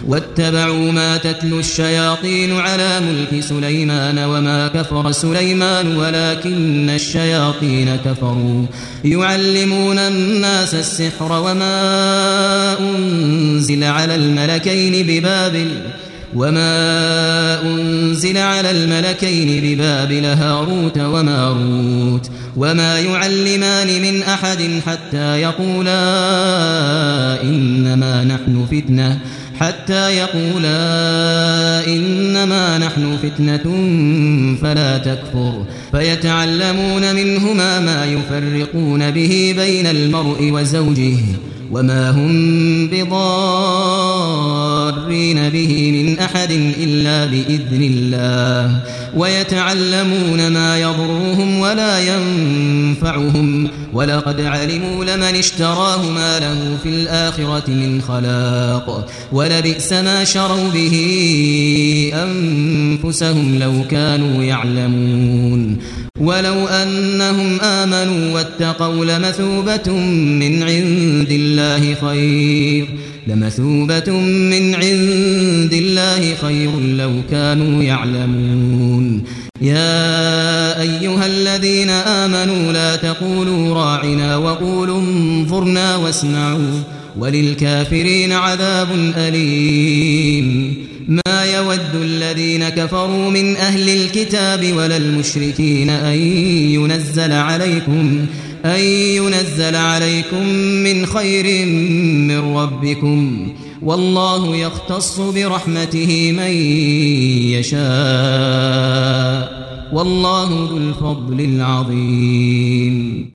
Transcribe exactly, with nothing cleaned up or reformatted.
واتبعوا ما تتلو الشياطين على ملك سليمان وما كفر سليمان ولكن الشياطين كفروا يعلمون الناس السحر وما أنزل على الملكين ببابل وما أنزل على الملكين ببابل هاروت وماروت وما يعلمان من أحد حتى يقولا إنما نحن فتنة حتى يقولا إنما نحن فتنة فلا تكفر فيتعلمون منهما ما يفرقون به بين المرء وزوجه وما هم بضارين به من أحد إلا بإذن الله ويتعلمون ما يضرهم ولا ينفعهم ولقد علموا لمن اشتراه ما له في الآخرة من خلاق ولبئس ما شروا به أنفسهم لو كانوا يعلمون ولو أنهم آمنوا واتقوا لمثوبة من عند الله خير لمثوبة من عند الله خير لو كانوا يعلمون يا أيها الذين آمنوا لا تقولوا راعنا وقولوا انظرنا واسمعوا وللكافرين عذاب أليم ما يود الذين كفروا من أهل الكتاب ولا المشركين أن ينزل عليكم أن ينزل عليكم من خير من ربكم والله يختص برحمته من يشاء والله ذو الفضل العظيم.